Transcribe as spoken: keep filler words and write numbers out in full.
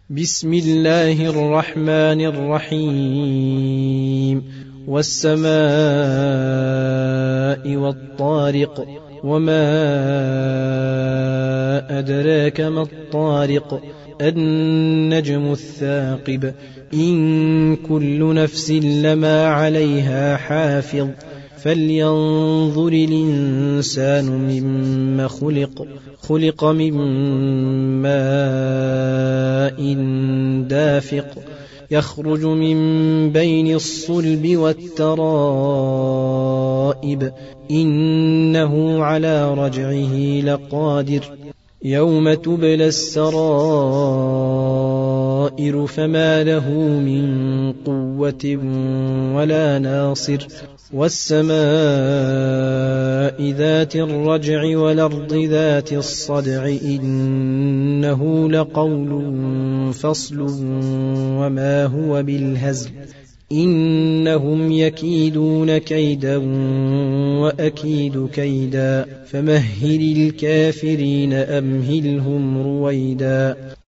بسم الله الرحمن الرحيم والسماء والطارق وما أدراك ما الطارق النجم الثاقب إن كل نفس لما عليها حافظ فلينظر الإنسان مما خلق خلق من ماء دافق يخرج من بين الصلب والترائب إنه على رجعه لقادر يوم تبلى السرائر فما له من قوة ولا ناصر والسماء ذات الرجع والأرض ذات الصدع إنه لقول فصل وما هو بالهزل إنهم يكيدون كيدا وأكيد كيدا فمهل الكافرين أمهلهم رويدا.